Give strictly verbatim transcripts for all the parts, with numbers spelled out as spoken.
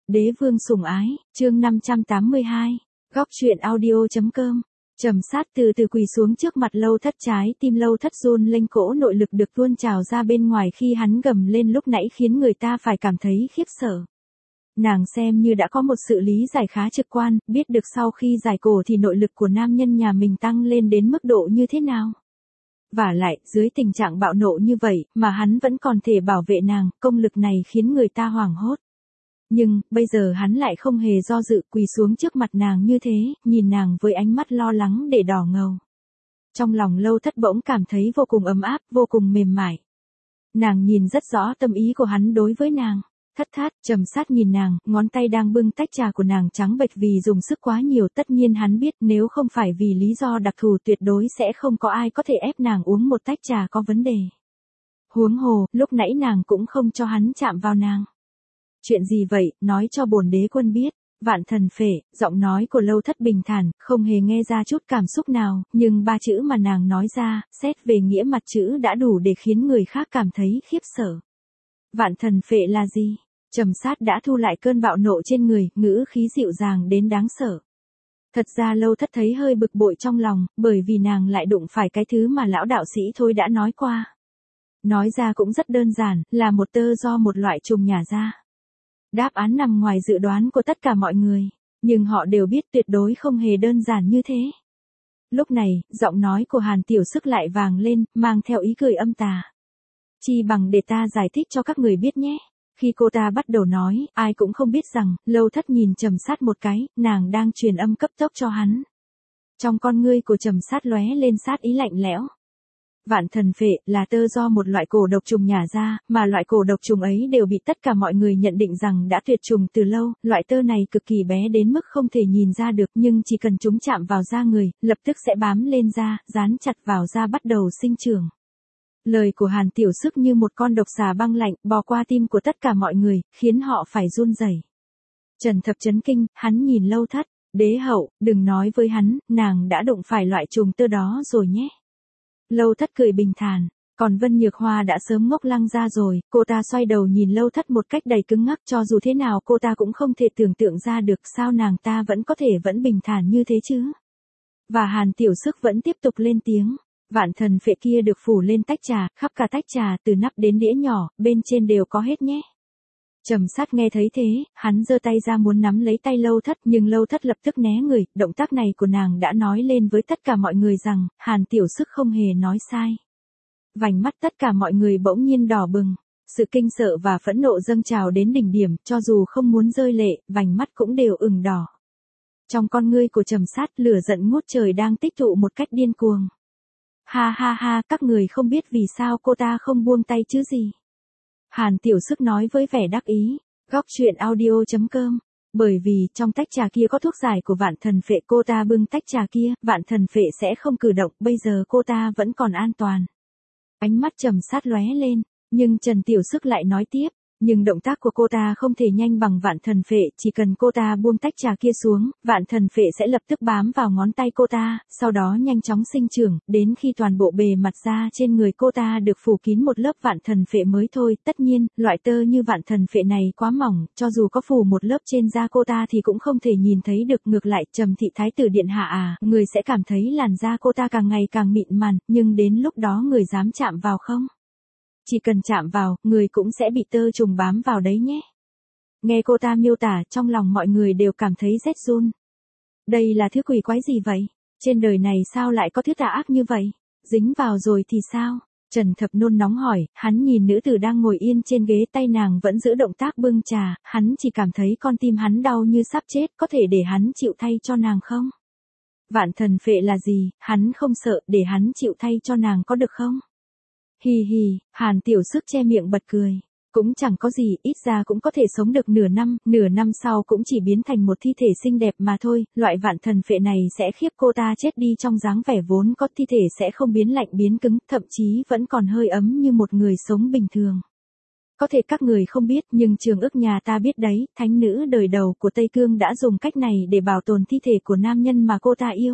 Đế vương sủng ái, chương năm trăm tám mươi hai, góc truyện audio.com. Trầm sát từ từ quỳ xuống trước mặt Lâu Thất, trái tim Lâu Thất run lên, cỗ nội lực được tuôn trào ra bên ngoài khi hắn gầm lên lúc nãy khiến người ta phải cảm thấy khiếp sợ. Nàng xem như đã có một sự lý giải khá trực quan, biết được sau khi giải cổ thì nội lực của nam nhân nhà mình tăng lên đến mức độ như thế nào. Vả lại, dưới tình trạng bạo nộ như vậy, mà hắn vẫn còn thể bảo vệ nàng, công lực này khiến người ta hoảng hốt. Nhưng, bây giờ hắn lại không hề do dự, quỳ xuống trước mặt nàng như thế, nhìn nàng với ánh mắt lo lắng để đỏ ngầu. Trong lòng Lâu Thất bỗng cảm thấy vô cùng ấm áp, vô cùng mềm mại. Nàng nhìn rất rõ tâm ý của hắn đối với nàng. Thất thát, Trầm sát nhìn nàng, ngón tay đang bưng tách trà của nàng trắng bệch vì dùng sức quá nhiều, tất nhiên hắn biết nếu không phải vì lý do đặc thù tuyệt đối sẽ không có ai có thể ép nàng uống một tách trà có vấn đề. Huống hồ, lúc nãy nàng cũng không cho hắn chạm vào nàng. Chuyện gì vậy, nói cho bổn đế quân biết. Vạn thần phệ, giọng nói của Lâu Thất bình thản, không hề nghe ra chút cảm xúc nào, nhưng ba chữ mà nàng nói ra, xét về nghĩa mặt chữ đã đủ để khiến người khác cảm thấy khiếp sợ. Vạn thần phệ là gì? Trầm sát đã thu lại cơn bạo nộ trên người, ngữ khí dịu dàng đến đáng sợ. Thật ra Lâu Thất thấy hơi bực bội trong lòng, bởi vì nàng lại đụng phải cái thứ mà lão đạo sĩ thôi đã nói qua. Nói ra cũng rất đơn giản, là một tơ do một loại trùng nhả ra. Đáp án nằm ngoài dự đoán của tất cả mọi người, nhưng họ đều biết tuyệt đối không hề đơn giản như thế. Lúc này, giọng nói của Hàn Tiểu Sức lại vang lên, mang theo ý cười âm tà. Chi bằng để ta giải thích cho các người biết nhé. Khi cô ta bắt đầu nói, ai cũng không biết rằng, Lâu Thất nhìn Trầm sát một cái, nàng đang truyền âm cấp tốc cho hắn. Trong con ngươi của Trầm sát lóe lên sát ý lạnh lẽo. Vạn thần phệ là tơ do một loại cổ độc trùng nhả ra, mà loại cổ độc trùng ấy đều bị tất cả mọi người nhận định rằng đã tuyệt chủng từ lâu. Loại tơ này cực kỳ bé đến mức không thể nhìn ra được, nhưng chỉ cần chúng chạm vào da người, lập tức sẽ bám lên da, dán chặt vào da bắt đầu sinh trưởng. Lời của Hàn Tiểu Sức như một con độc xà băng lạnh, bò qua tim của tất cả mọi người, khiến họ phải run rẩy. Trần Thập chấn kinh, hắn nhìn Lâu Thất, đế hậu, đừng nói với hắn, nàng đã đụng phải loại trùng tơ đó rồi nhé. Lâu Thất cười bình thản, còn Vân Nhược Hoa đã sớm ngốc lăng ra rồi, cô ta xoay đầu nhìn Lâu Thất một cách đầy cứng ngắc, cho dù thế nào cô ta cũng không thể tưởng tượng ra được sao nàng ta vẫn có thể vẫn bình thản như thế chứ. Và Hàn Tiểu Sức vẫn tiếp tục lên tiếng. Vạn thần phệ kia được phủ lên tách trà, khắp cả tách trà từ nắp đến đĩa nhỏ, bên trên đều có hết nhé. Trầm sát nghe thấy thế, hắn giơ tay ra muốn nắm lấy tay Lâu Thất, nhưng Lâu Thất lập tức né người, động tác này của nàng đã nói lên với tất cả mọi người rằng, Hàn Tiểu Sức không hề nói sai. Vành mắt tất cả mọi người bỗng nhiên đỏ bừng, sự kinh sợ và phẫn nộ dâng trào đến đỉnh điểm, cho dù không muốn rơi lệ, vành mắt cũng đều ửng đỏ. Trong con ngươi của Trầm sát, lửa giận ngút trời đang tích tụ một cách điên cuồng. Ha ha ha, các người không biết vì sao cô ta không buông tay chứ gì. Hàn Tiểu Sức nói với vẻ đắc ý, góc truyện audio.com, bởi vì trong tách trà kia có thuốc giải của vạn thần phệ, cô ta bưng tách trà kia, vạn thần phệ sẽ không cử động, bây giờ cô ta vẫn còn an toàn. Ánh mắt Trầm sát lóe lên, nhưng Trần Tiểu Sức lại nói tiếp, nhưng động tác của cô ta không thể nhanh bằng vạn thần phệ, chỉ cần cô ta buông tách trà kia xuống, vạn thần phệ sẽ lập tức bám vào ngón tay cô ta, sau đó nhanh chóng sinh trưởng, đến khi toàn bộ bề mặt da trên người cô ta được phủ kín một lớp vạn thần phệ mới thôi. Tất nhiên, loại tơ như vạn thần phệ này quá mỏng, cho dù có phủ một lớp trên da cô ta thì cũng không thể nhìn thấy được. Ngược lại, Trầm thị thái tử điện hạ à, người sẽ cảm thấy làn da cô ta càng ngày càng mịn màng, nhưng đến lúc đó người dám chạm vào không? Chỉ cần chạm vào, người cũng sẽ bị tơ trùng bám vào đấy nhé. Nghe cô ta miêu tả, trong lòng mọi người đều cảm thấy rét run. Đây là thứ quỷ quái gì vậy? Trên đời này sao lại có thứ tà ác như vậy? Dính vào rồi thì sao? Trần Thập nôn nóng hỏi, hắn nhìn nữ tử đang ngồi yên trên ghế, tay nàng vẫn giữ động tác bưng trà, hắn chỉ cảm thấy con tim hắn đau như sắp chết, có thể để hắn chịu thay cho nàng không? Vạn thần phệ là gì, hắn không sợ, để hắn chịu thay cho nàng có được không? Hì hì, Hàn Tiểu Sức che miệng bật cười. Cũng chẳng có gì, ít ra cũng có thể sống được nửa năm, nửa năm sau cũng chỉ biến thành một thi thể xinh đẹp mà thôi, loại vạn thần phệ này sẽ khiếp cô ta chết đi trong dáng vẻ vốn có, thi thể sẽ không biến lạnh biến cứng, thậm chí vẫn còn hơi ấm như một người sống bình thường. Có thể các người không biết, nhưng Trường Ức nhà ta biết đấy, thánh nữ đời đầu của Tây Cương đã dùng cách này để bảo tồn thi thể của nam nhân mà cô ta yêu.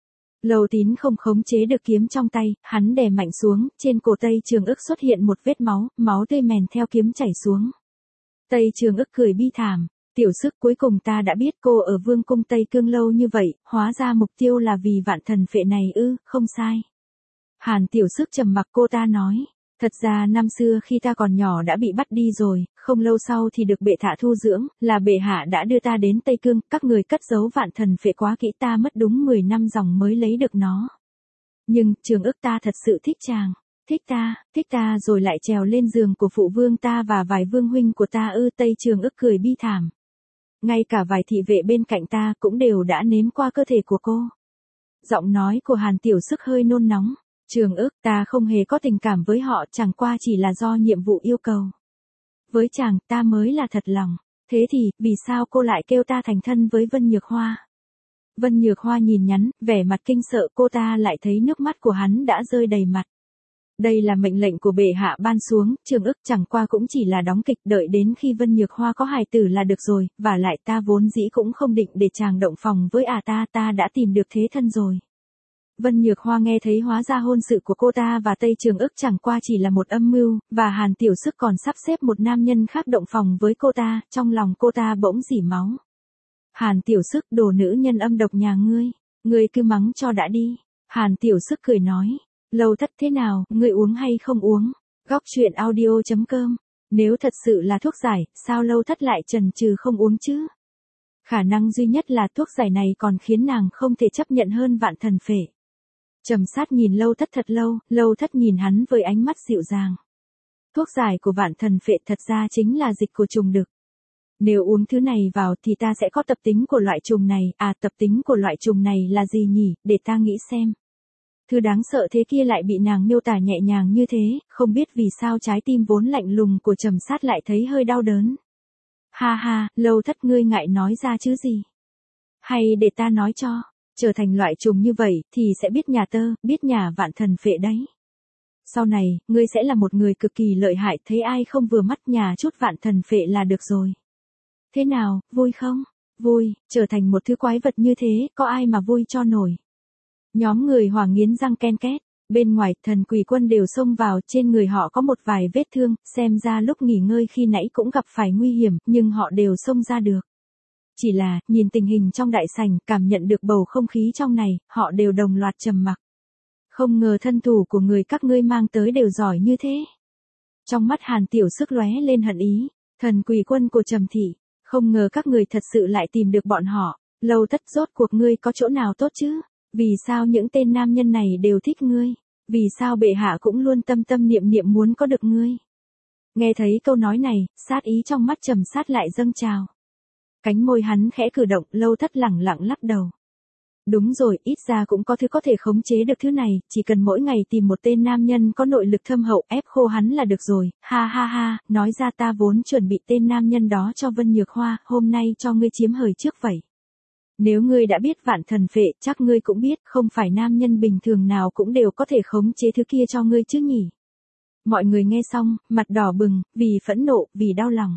Lâu Tín không khống chế được kiếm trong tay, hắn đè mạnh xuống, trên cổ Tây Trường Ức xuất hiện một vết máu, máu tươi mèn theo kiếm chảy xuống. Tây Trường Ức cười bi thảm, Tiểu Sức, cuối cùng ta đã biết cô ở Vương cung Tây Cương lâu như vậy, hóa ra mục tiêu là vì vạn thần phệ này ư, không sai. Hàn Tiểu Sức trầm mặc, cô ta nói, thật ra năm xưa khi ta còn nhỏ đã bị bắt đi rồi, không lâu sau thì được bệ hạ thu dưỡng, là bệ hạ đã đưa ta đến Tây Cương, các người cất giấu vạn thần phệ quá kỹ, ta mất đúng mười năm dòng mới lấy được nó. Nhưng, Trường Ức, ta thật sự thích chàng. Thích ta, thích ta rồi lại trèo lên giường của phụ vương ta và vài vương huynh của ta ư. Tây Trường Ức cười bi thảm. Ngay cả vài thị vệ bên cạnh ta cũng đều đã nếm qua cơ thể của cô. Giọng nói của Hàn Tiểu Sức hơi nôn nóng. Trường Ức, ta không hề có tình cảm với họ, chẳng qua chỉ là do nhiệm vụ yêu cầu. Với chàng, ta mới là thật lòng. Thế thì, vì sao cô lại kêu ta thành thân với Vân Nhược Hoa? Vân Nhược Hoa nhìn nhắn, vẻ mặt kinh sợ, cô ta lại thấy nước mắt của hắn đã rơi đầy mặt. Đây là mệnh lệnh của bệ hạ ban xuống, Trường Ức, chẳng qua cũng chỉ là đóng kịch, đợi đến khi Vân Nhược Hoa có hài tử là được rồi, và lại ta vốn dĩ cũng không định để chàng động phòng với à ta, ta đã tìm được thế thân rồi. Vân Nhược Hoa nghe thấy hóa ra hôn sự của cô ta và Tây Trường Ức chẳng qua chỉ là một âm mưu, và Hàn Tiểu Sức còn sắp xếp một nam nhân khác động phòng với cô ta, trong lòng cô ta bỗng rỉ máu. Hàn Tiểu Sức, đồ nữ nhân âm độc nhà ngươi, ngươi cứ mắng cho đã đi. Hàn Tiểu Sức cười nói. Lâu Thất, thế nào, ngươi uống hay không uống? Góc truyện audio chấm com. Nếu thật sự là thuốc giải, sao Lâu Thất lại chần chừ không uống chứ? Khả năng duy nhất là thuốc giải này còn khiến nàng không thể chấp nhận hơn vạn thần phệ. Trầm Sát nhìn Lâu Thất thật lâu, Lâu Thất nhìn hắn với ánh mắt dịu dàng. Thuốc giải của vạn thần phệ thật ra chính là dịch của trùng đực. Nếu uống thứ này vào thì ta sẽ có tập tính của loại trùng này, à tập tính của loại trùng này là gì nhỉ, để ta nghĩ xem. Thứ đáng sợ thế kia lại bị nàng miêu tả nhẹ nhàng như thế, không biết vì sao trái tim vốn lạnh lùng của Trầm Sát lại thấy hơi đau đớn. Ha ha, Lâu Thất, ngươi ngại nói ra chứ gì? Hay để ta nói cho, trở thành loại trùng như vậy thì sẽ biết nhà tơ, biết nhà vạn thần phệ đấy. Sau này, ngươi sẽ là một người cực kỳ lợi hại, thấy ai không vừa mắt nhà chút vạn thần phệ là được rồi. Thế nào, vui không? Vui, trở thành một thứ quái vật như thế, có ai mà vui cho nổi. Nhóm người Hỏa nghiến răng ken két, bên ngoài Thần Quỷ Quân đều xông vào, trên người họ có một vài vết thương, xem ra lúc nghỉ ngơi khi nãy cũng gặp phải nguy hiểm, nhưng họ đều xông ra được. Chỉ là, nhìn tình hình trong đại sảnh, cảm nhận được bầu không khí trong này, họ đều đồng loạt trầm mặc. Không ngờ thân thủ của người các ngươi mang tới đều giỏi như thế. Trong mắt Hàn Tiểu Sức lóe lên hận ý, Thần Quỷ Quân của Trầm thị, không ngờ các người thật sự lại tìm được bọn họ. Lâu Thất, rốt cuộc ngươi có chỗ nào tốt chứ? Vì sao những tên nam nhân này đều thích ngươi? Vì sao bệ hạ cũng luôn tâm tâm niệm niệm muốn có được ngươi? Nghe thấy câu nói này, sát ý trong mắt Trầm Sát lại dâng trào. Cánh môi hắn khẽ cử động, Lâu Thất lẳng lặng lắc đầu. Đúng rồi, ít ra cũng có thứ có thể khống chế được thứ này, chỉ cần mỗi ngày tìm một tên nam nhân có nội lực thâm hậu ép khô hắn là được rồi. Ha ha ha, nói ra ta vốn chuẩn bị tên nam nhân đó cho Vân Nhược Hoa, hôm nay cho ngươi chiếm hời trước vậy. Nếu ngươi đã biết vạn thần phệ, chắc ngươi cũng biết, không phải nam nhân bình thường nào cũng đều có thể khống chế thứ kia cho ngươi chứ nhỉ. Mọi người nghe xong, mặt đỏ bừng, vì phẫn nộ, vì đau lòng.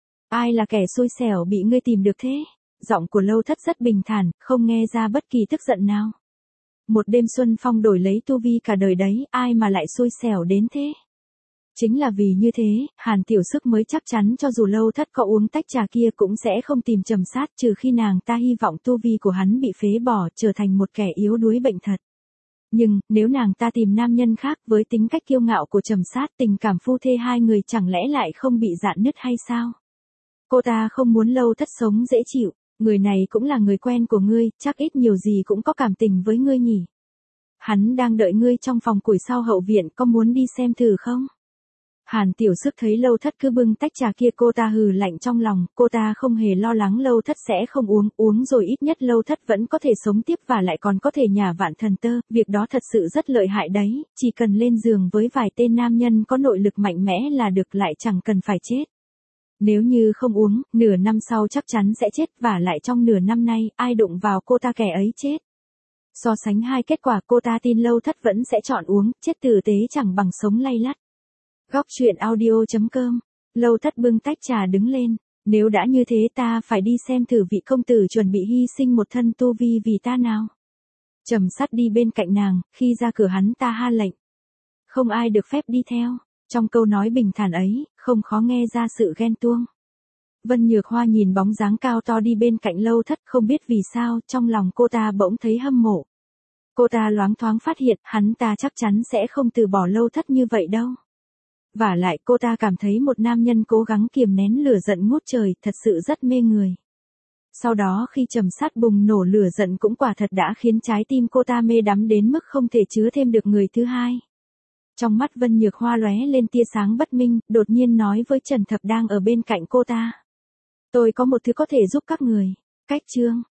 Ai là kẻ xui xẻo bị ngươi tìm được thế? Giọng của Lâu Thất rất bình thản, không nghe ra bất kỳ tức giận nào. Một đêm xuân phong đổi lấy tu vi cả đời đấy, ai mà lại xui xẻo đến thế? Chính là vì như thế, Hàn Tiểu Sức mới chắc chắn cho dù Lâu Thất có uống tách trà kia cũng sẽ không tìm Trầm Sát, trừ khi nàng ta hy vọng tu vi của hắn bị phế bỏ, trở thành một kẻ yếu đuối bệnh thật. Nhưng, nếu nàng ta tìm nam nhân khác với tính cách kiêu ngạo của Trầm Sát, tình cảm phu thê hai người chẳng lẽ lại không bị rạn nứt hay sao? Cô ta không muốn Lâu Thất sống dễ chịu, người này cũng là người quen của ngươi, chắc ít nhiều gì cũng có cảm tình với ngươi nhỉ. Hắn đang đợi ngươi trong phòng củi sau hậu viện, có muốn đi xem thử không? Hàn Tiểu Sức thấy Lâu Thất cứ bưng tách trà kia, cô ta hừ lạnh trong lòng, cô ta không hề lo lắng Lâu Thất sẽ không uống, uống rồi ít nhất Lâu Thất vẫn có thể sống tiếp và lại còn có thể nhả vạn thần tơ, việc đó thật sự rất lợi hại đấy, chỉ cần lên giường với vài tên nam nhân có nội lực mạnh mẽ là được, lại chẳng cần phải chết. Nếu như không uống, nửa năm sau chắc chắn sẽ chết, và lại trong nửa năm nay, ai đụng vào cô ta kẻ ấy chết. So sánh hai kết quả, cô ta tin Lâu Thất vẫn sẽ chọn uống, chết tử tế chẳng bằng sống lay lắt. Góc truyện audio chấm com. Lâu Thất bưng tách trà đứng lên. Nếu đã như thế ta phải đi xem thử vị công tử chuẩn bị hy sinh một thân tu vi vì ta nào. Trầm Sát đi bên cạnh nàng, khi ra cửa hắn ta ha lệnh. Không ai được phép đi theo. Trong câu nói bình thản ấy, không khó nghe ra sự ghen tuông. Vân Nhược Hoa nhìn bóng dáng cao to đi bên cạnh Lâu Thất, không biết vì sao, trong lòng cô ta bỗng thấy hâm mộ. Cô ta loáng thoáng phát hiện, hắn ta chắc chắn sẽ không từ bỏ Lâu Thất như vậy đâu. Vả lại cô ta cảm thấy một nam nhân cố gắng kiềm nén lửa giận ngút trời, thật sự rất mê người. Sau đó khi Trầm Sát bùng nổ lửa giận cũng quả thật đã khiến trái tim cô ta mê đắm đến mức không thể chứa thêm được người thứ hai. Trong mắt Vân Nhược Hoa lóe lên tia sáng bất minh, đột nhiên nói với Trần Thập đang ở bên cạnh cô ta. Tôi có một thứ có thể giúp các người. Cách chương.